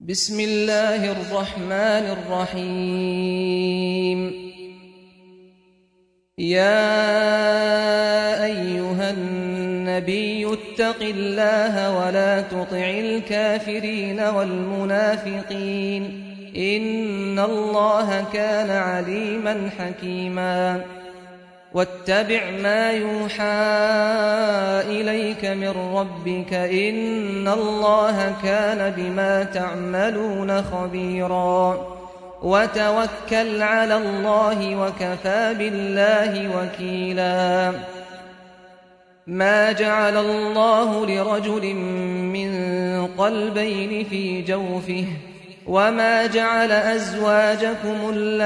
بسم الله الرحمن الرحيم. يا أيها النبي اتق الله ولا تطع الكافرين والمنافقين إن الله كان عليما حكيما. واتبع ما يوحى إليك من ربك إن الله كان بما تعملون خبيرا. وتوكل على الله وكفى بالله وكيلا. ما جعل الله لرجل من قلبين في جوفه وما جعل أزواجكم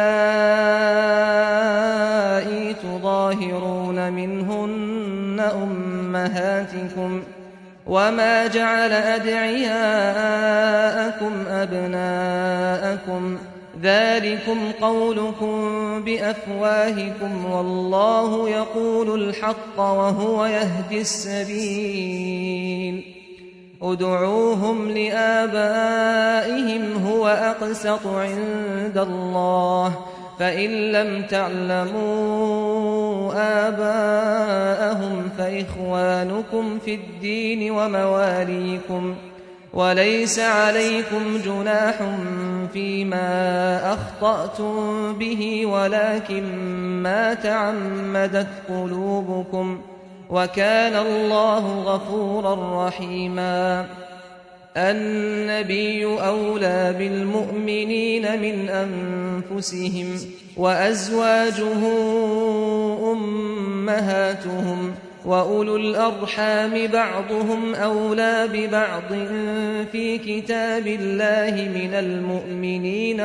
اللائي تظاهرون منهن أمهاتكم وما جعل أدعياءكم أبناءكم ذلكم قولكم بأفواهكم والله يقول الحق وهو يهدي السبيل. ادعوهم لآبائهم هو أقسط عند الله فإن لم تعلموا آباءهم فإخوانكم في الدين ومواليكم وليس عليكم جناح فيما أخطأتم به ولكن ما تعمدت قلوبكم وكان الله غفورا رحيما. النبي أولى بالمؤمنين من أنفسهم وأزواجه أمهاتهم وأولو الأرحام بعضهم أولى ببعض في كتاب الله من المؤمنين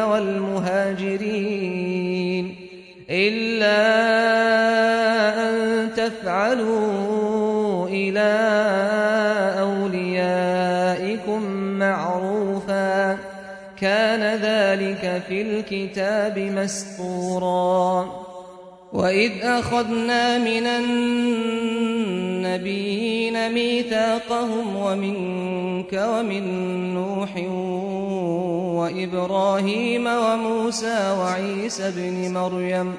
والمهاجرين إلا أن تفعلوا إلى أوليائكم معروفا كان ذلك في الكتاب مسطورا. وإذ أخذنا من النبيين ميثاقهم ومنك ومن نوح وإبراهيم وموسى وعيسى ابن مريم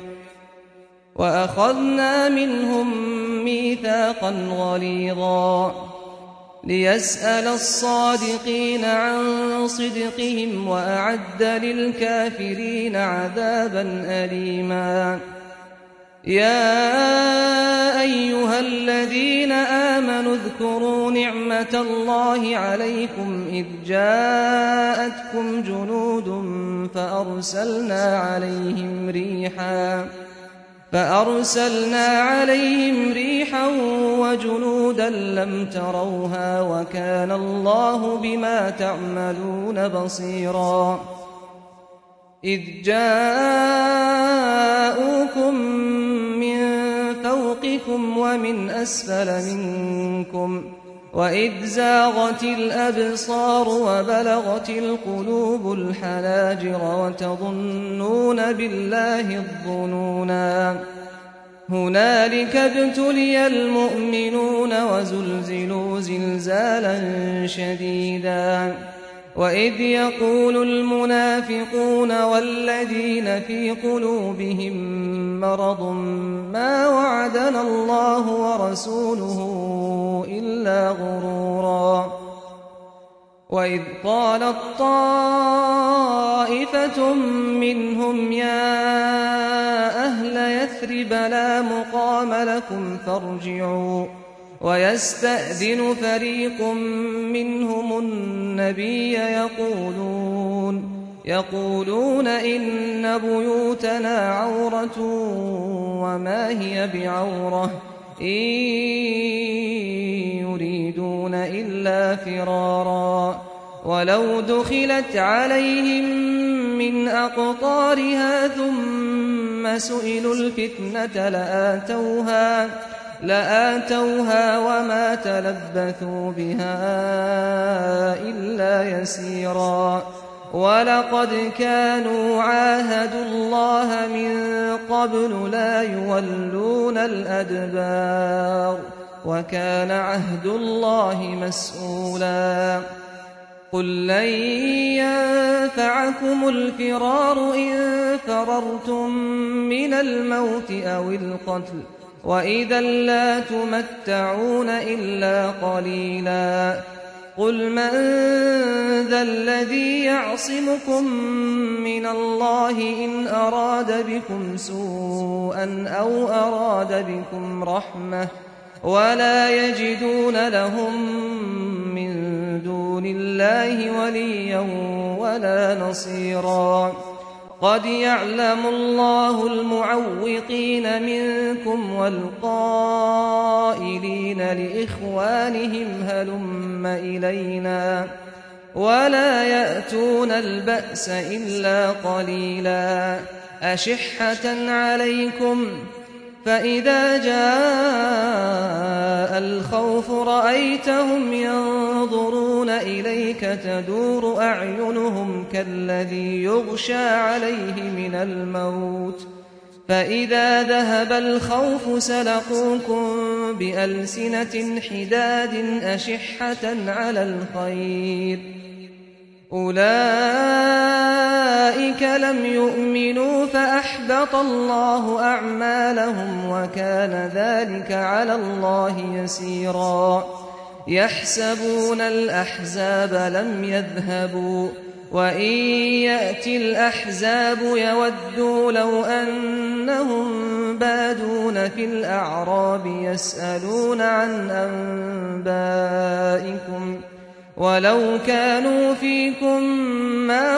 وأخذنا منهم ميثاقا غليظا ليسأل الصادقين عن صدقهم وأعد للكافرين عذابا أليما. يا أيها الذين آمنوا اذكروا نعمة الله عليكم إذ جاءتكم جنود فأرسلنا عليهم ريحا وجنودا لم تروها وكان الله بما تعملون بصيرا. إذ جاءوكم من فوقكم ومن أسفل منكم وإذ زاغت الأبصار وبلغت القلوب الحناجر وتظنون بالله الظنونا. هنالك ابتلي المؤمنون وزلزلوا زلزالا شديدا. وإذ يقول المنافقون والذين في قلوبهم مرض ما وعدنا الله ورسوله إلا غرورا. وإذ قالت طائفة منهم يا أهل يثرب لا مقام لكم فارجعوا ويستأذن فريق منهم النبي يقولون إن بيوتنا عورة وما هي بعورة إن يريدون إلا فرارا. ولو دخلت عليهم من أقطارها ثم سئلوا الفتنة لآتوها وما تلبثوا بها إلا يسيرا. ولقد كانوا عاهدوا الله من قبل لا يولون الأدبار وكان عهد الله مسؤولا. قل لن معكم الفرار إن فررتم من الموت أو القتل وإذا لا تمتعون إلا قليلا قل من ذا الذي يعصمكم من الله إن أراد بكم سوءا أو أراد بكم رحمة ولا يجدون لهم من دون الله وليا ولا نصيرا قد يعلم الله المعوقين منكم والقائلين لإخوانهم هلم إلينا ولا يأتون البأس إلا قليلا أشحة عليكم فإذا جاء الخوف رأيتهم ينظرون إليك تدور أعينهم كالذي يغشى عليه من الموت فإذا ذهب الخوف سلقوكم بألسنة حداد أشحة على الخير أولئك لم يؤمنوا فأحبط الله أعمالهم وكان ذلك على الله يسيرا يحسبون الأحزاب لم يذهبوا وإن يأتي الأحزاب يودوا لو أنهم بادون في الأعراب يسألون عن أنبائكم ولو كانوا فيكم ما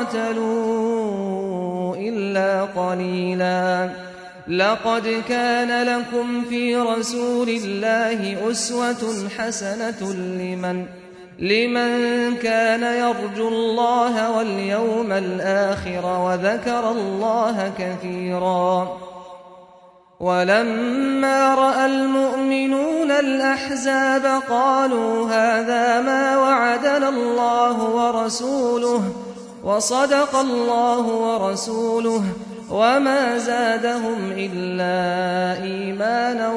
قاتلوا إلا قليلا لقد كان لكم في رسول الله أسوة حسنة لمن كان يرجو الله واليوم الآخر وذكر الله كثيرا ولما رأى المؤمنون الأحزاب قالوا هذا ما وعدنا الله ورسوله وصدق الله ورسوله وما زادهم إلا إيمانا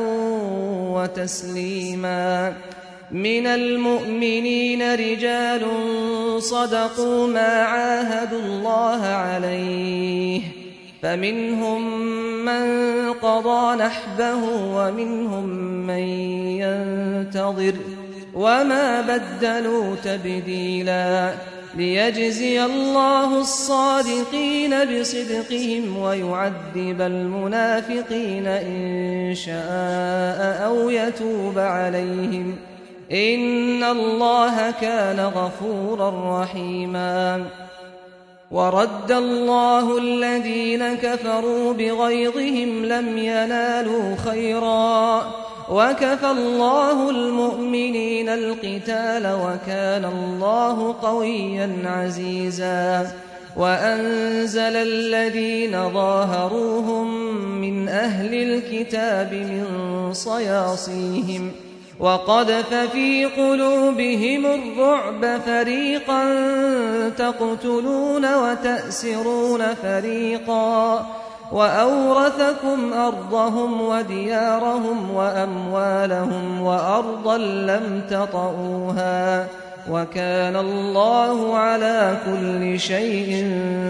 وتسليما من المؤمنين رجال صدقوا ما عاهدوا الله عليه فمنهم من قضى نحبه ومنهم من ينتظر وما بدلوا تبديلا ليجزي الله الصادقين بصدقهم ويعذب المنافقين إن شاء أو يتوب عليهم إن الله كان غفورا رحيما ورد الله الذين كفروا بغيظهم لم ينالوا خيرا وكفى الله المؤمنين القتال وكان الله قويا عزيزا وأنزل الذين ظاهروهم من أهل الكتاب من صياصيهم وقذف في قلوبهم الرعب فريقا تقتلون وتأسرون فريقا وأورثكم أرضهم وديارهم وأموالهم وأرضا لم تطئوها وكان الله على كل شيء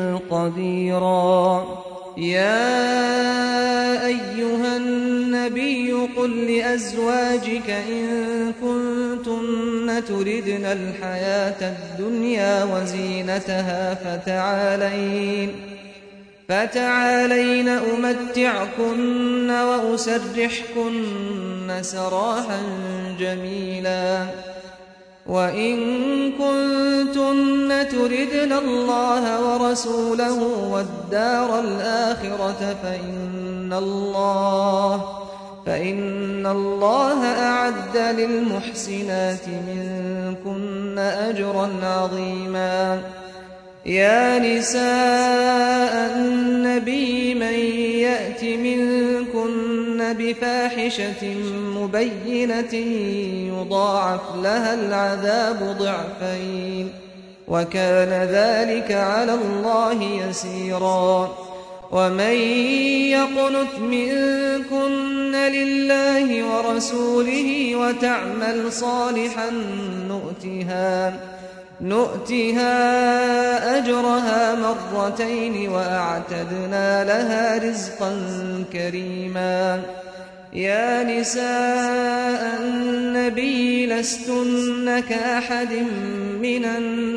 قديرا يا أيها النبي قل لأزواجك إن كنتن تردن الحياة الدنيا وزينتها فتعالين أمتعكن وأسرحكن سراحا جميلا وإن كنتن تردن الله ورسوله والدار الآخرة فإن الله أعد للمحسنات منكن أجرا عظيما يا نساء النبي من يأت منكن بفاحشة مبينة يضاعف لها العذاب ضعفين وكان ذلك على الله يسيرا ومن يقنت منكن لله ورسوله وتعمل صالحا نؤتها أجرها مرتين وأعتدنا لها رزقا كريما. يا نساء النبي لستن كأحد من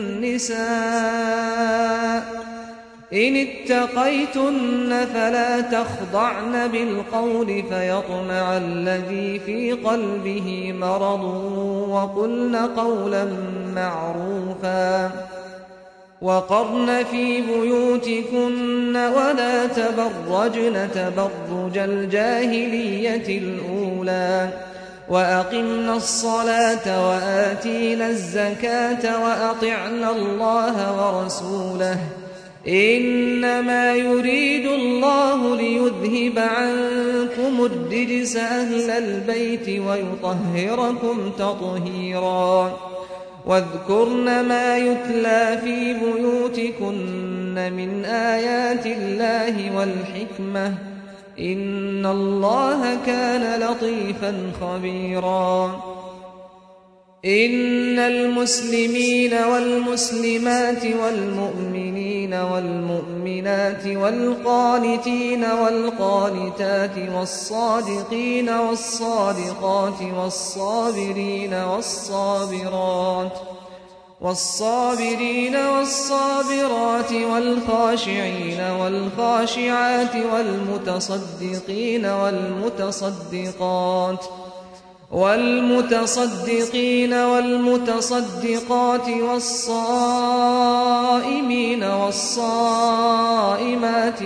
النساء إن اتقيتن فلا تخضعن بالقول فيطمع الذي في قلبه مرض وقلن قولا معروفا. وقرن في بيوتكن ولا تبرجن تبرج الجاهلية الأولى وأقمنا الصلاة وآتينا الزكاة وأطعنا الله ورسوله إنما يريد الله ليذهب عنكم الرجس أهل البيت ويطهركم تطهيرا. واذكرن ما يتلى في بيوتكن من آيات الله والحكمة إن الله كان لطيفا خبيرا. إن المسلمين والمسلمات والمؤمنين والمؤمنات والقانتين والقانتات والصادقين والصادقات والصابرين والصابرات والخاشعين والخاشعات والمتصدقين والمتصدقات والصائمين والصائمات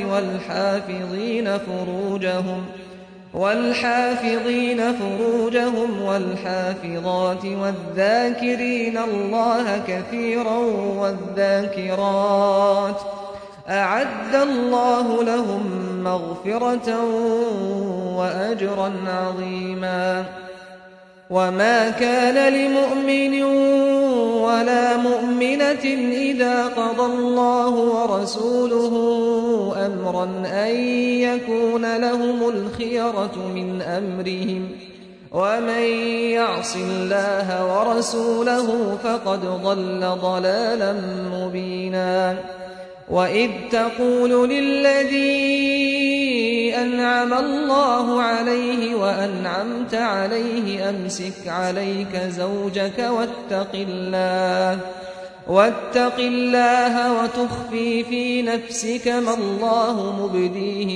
والحافظين فروجهم والحافظات والذاكرين الله كثيرا والذاكرات أعد الله لهم مغفرة وأجرا عظيما. وما كان لمؤمن ولا مؤمنة إذا قضى الله ورسوله أمرا أن يكون لهم الخيرة من أمرهم ومن يعص الله ورسوله فقد ضل ضلالا مبينا. وإذ تقول للذي أنعم الله عليه وأنعمت عليه أمسك عليك زوجك واتق الله وتخفي في نفسك ما الله مبديه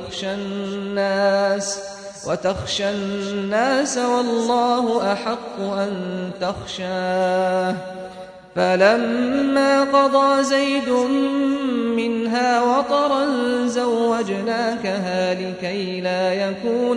وتخشى الناس والله أحق أن تخشاه. فلما قضى زيد منها وطرا زوجناكها لكي لا يكون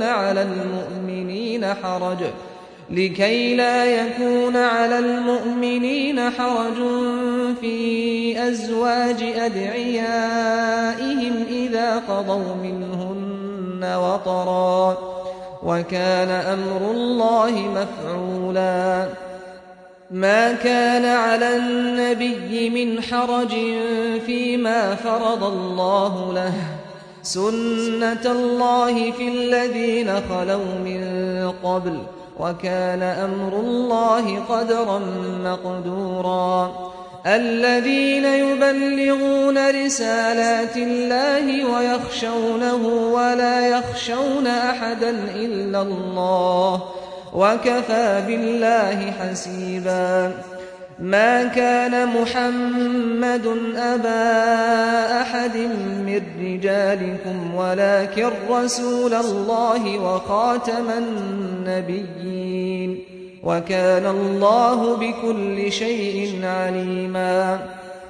على المؤمنين حرج في أزواج أدعيائهم إذا قضوا منهن وطرا وكان أمر الله مفعولا. ما كان على النبي من حرج فيما فرض الله له سنة الله في الذين خلوا من قبل وكان أمر الله قدرا مقدورا. الذين يبلغون رسالات الله ويخشونه ولا يخشون أحدا إلا الله وكفى بالله حسيبا. ما كان محمد أبا أحد من رجالكم ولكن رسول الله وخاتم النبيين وكان الله بكل شيء عليما.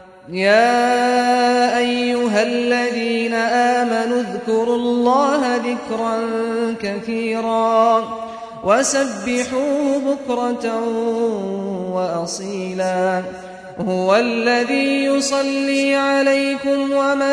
يا أيها الذين آمنوا اذكروا الله ذكرا كثيرا وسبحوه بكرة وأصيلا. هو الذي يصلي عليكم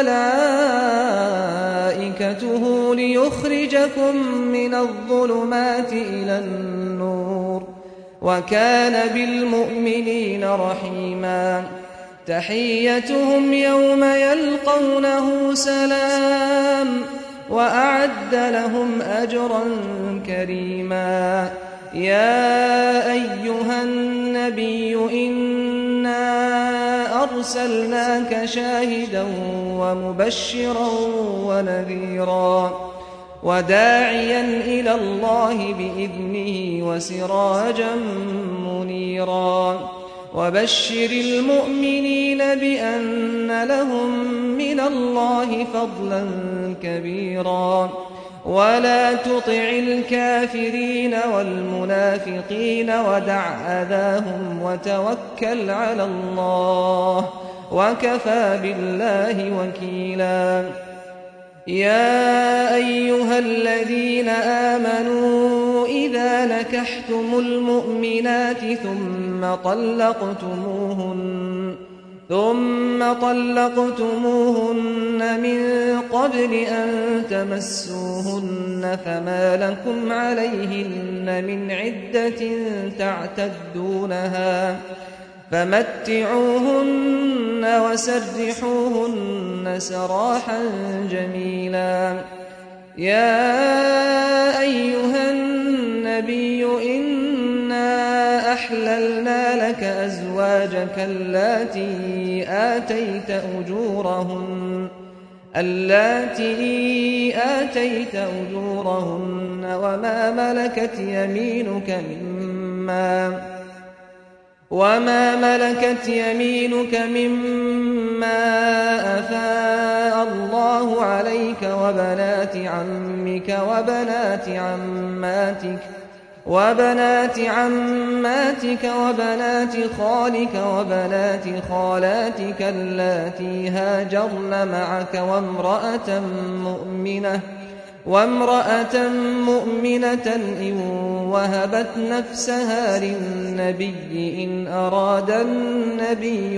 وملائكته ليخرجكم من الظلمات إلى النور وكان بالمؤمنين رحيما. تحيتهم يوم يلقونه سلام وأعد لهم أجرا كريما. يا أيها النبي إنا أرسلناك شاهدا ومبشرا ونذيرا وداعيا إلى الله بإذنه وسراجا منيرا وبشر المؤمنين بأن لهم من الله فضلا كبيرا ولا تطع الكافرين والمنافقين ودع أذاهم وتوكل على الله وكفى بالله وكيلا يا أيها الذين آمنوا إذا نكحتم المؤمنات ثم طلقتموهن من قبل أن تمسوهن فما لكم عليهن من عدة تعتدونها فمتعوهن وسرحوهن سراحا جميلا يا أيها النبي إنا أحللنا لك أزواجك اللاتي آتيت أجورهن وما ملكت يمينك مما أفاء الله عليك وبنات عمك وبنات عماتك وبنات خالك وبنات خالاتك اللاتي هاجرن معك وامرأة مؤمنة إن وهبت نفسها للنبي إن أراد النبي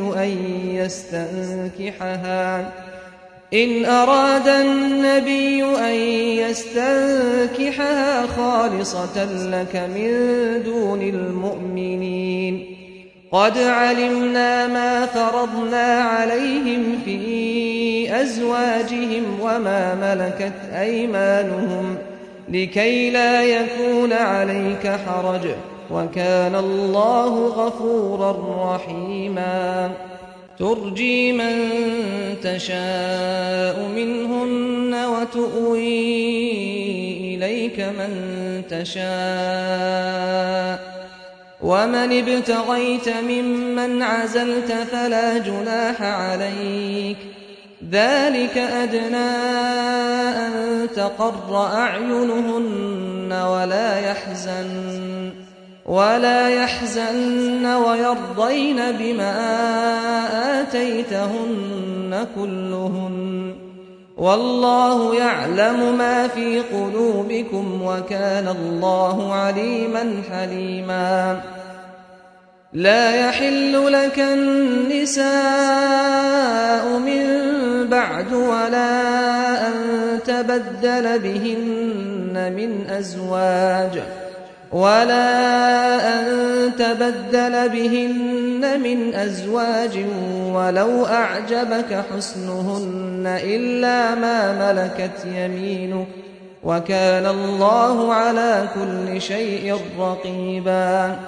أن يستنكحها خالصة لك من دون المؤمنين قد علمنا ما فرضنا عليهم في أزواجهم وما ملكت أيمانهم لكي لا يكون عليك حرج وكان الله غفورا رحيما ترجي من تشاء منهن وتؤوي إليك من تشاء ومن ابتغيت ممن عزلت فلا جناح عليك ذلك أدنى أن تقر أعينهن ولا يحزن ويرضين بما آتيتهن كلهن والله يعلم ما في قلوبكم وكان الله عليما حليما لا يحل لك النساء من بعد ولا أن تبدل بهن من أزواج ولو أعجبك حسنهن إلا ما ملكت يمينك وكان الله على كل شيء رقيبا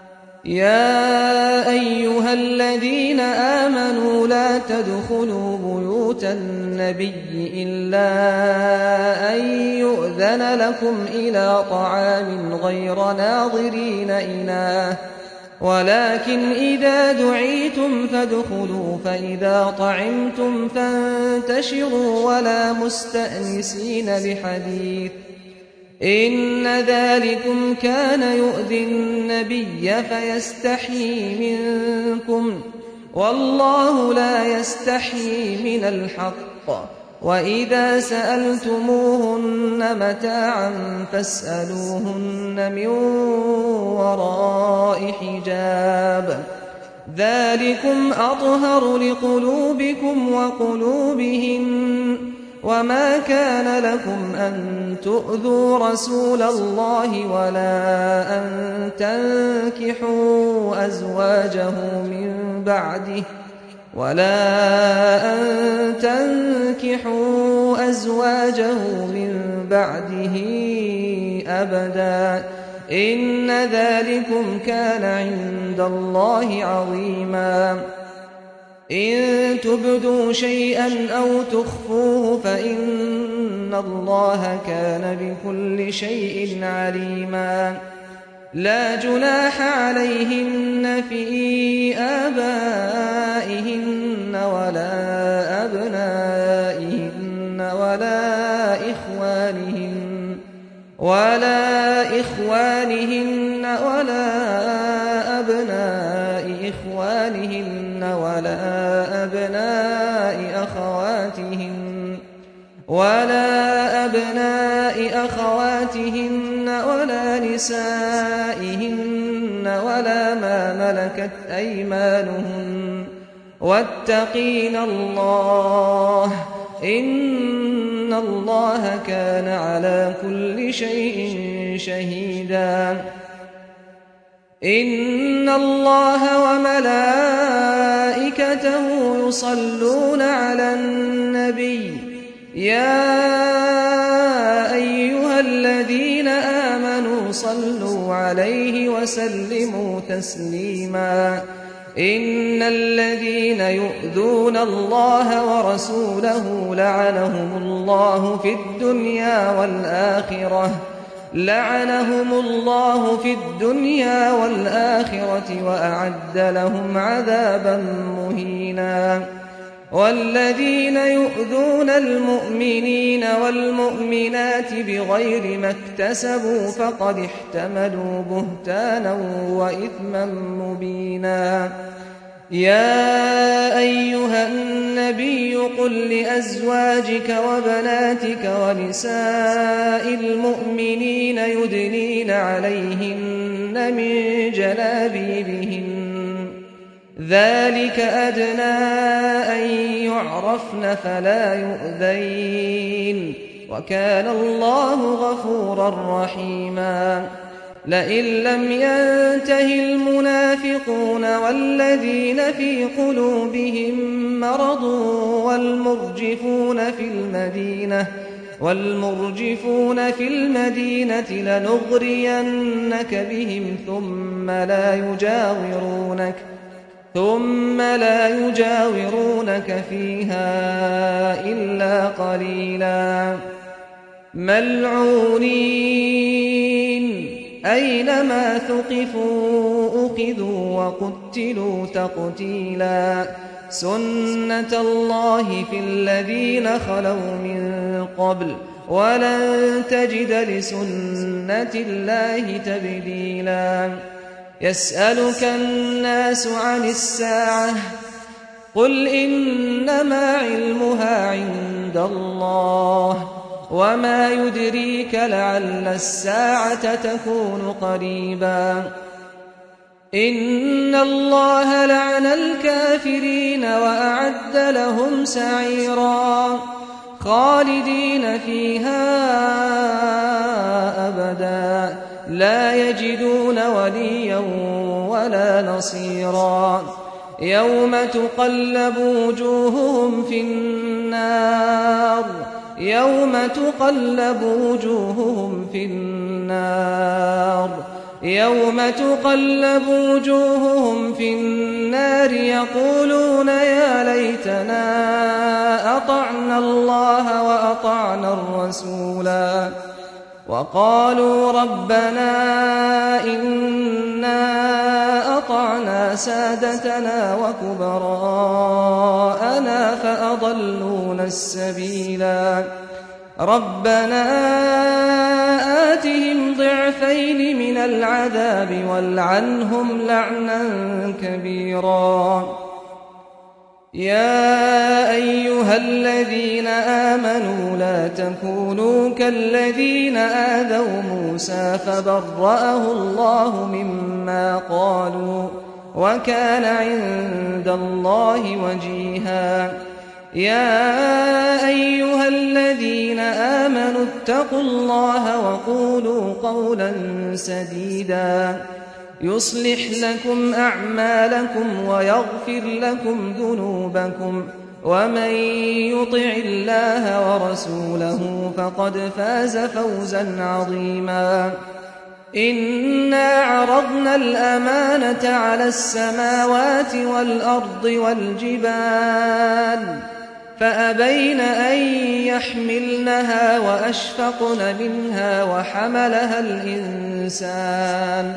يا أيها الذين آمنوا لا تدخلوا بيوت النبي إلا أن يؤذن لكم إلى طعام غير ناظرين إناه ولكن إذا دعيتم فادخلوا فإذا طعمتم فانتشروا ولا مستأنسين لحديث إن ذلكم كان يؤذي النبي فيستحيي منكم والله لا يستحيي من الحق وإذا سألتموهن متاعا فاسألوهن من وراء حجاب ذلكم أطهر لقلوبكم وقلوبهن وما كان لكم أن تؤذوا رسول الله ولا أن تنكحوا أزواجه من بعده أبدا إن ذلكم كان عند الله عظيما إن تبدوا شيئا أو تخفوه فإن الله كان بكل شيء عليما لا جناح عليهن في آبائهن ولا أبنائهن ولا إخوانهن ولا أبناء إخوانهن ولا أبناء أخواتهن ولا نسائهن ولا ما ملكت أيمانهن واتقين الله إن الله كان على كل شيء شهيدا إن الله وملائكته يصلون على النبي يا أيها الذين آمنوا صلوا عليه وسلموا تسليما إن الذين يؤذون الله ورسوله لعنهم الله في الدنيا والآخرة وأعد لهم عذابا مهينا والذين يؤذون المؤمنين والمؤمنات بغير ما اكتسبوا فقد احتملوا بهتانا وإثما مبينا يا أيها النبي قل لأزواجك وبناتك ونساء المؤمنين يدنين عليهن من جلابيبهن ذلك أدنى أن يعرفن فلا يؤذين وكان الله غفورا رحيما لئن لم ينته المنافقون والذين في قلوبهم مرض والمرجفون في المدينة لنغرينك بهم ثم لا يجاورونك فيها إلا قليلا ملعونين أينما ثقفوا أخذوا وقتلوا تقتيلا سنة الله في الذين خلوا من قبل ولن تجد لسنة الله تبديلا يسألك الناس عن الساعة قل إنما علمها عند الله وما يدريك لعل الساعة تكون قريبا إن الله لعن الكافرين وأعد لهم سعيرا خالدين فيها أبدا لا يجدون وليا ولا نصيرا يوم تقلب وجوههم في النار يقولون يا ليتنا أطعنا الله وأطعنا الرسولا وقالوا ربنا إنا أطعنا سادتنا وكبراءنا فأضلونا السبيلا ربنا آتهم ضعفين من العذاب والعنهم لعنا كبيرا يا أيها الذين آمنوا لا تكونوا كالذين آذوا موسى فبرأه الله مما قالوا وكان عند الله وجيها يا أيها الذين آمنوا اتقوا الله وقولوا قولا سديدا يصلح لكم أعمالكم ويغفر لكم ذنوبكم ومن يطع الله ورسوله فقد فاز فوزا عظيما إنا عرضنا الأمانة على السماوات والأرض والجبال فأبين أن يحملنها وأشفقن منها وحملها الإنسان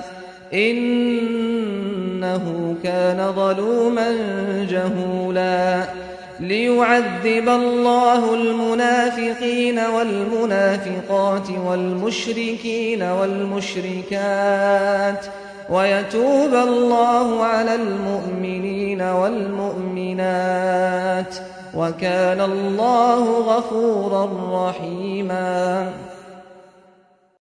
إنه كان ظلوما جهولا ليعذب الله المنافقين والمنافقات والمشركين والمشركات ويتوب الله على المؤمنين والمؤمنات وكان الله غفورا رحيما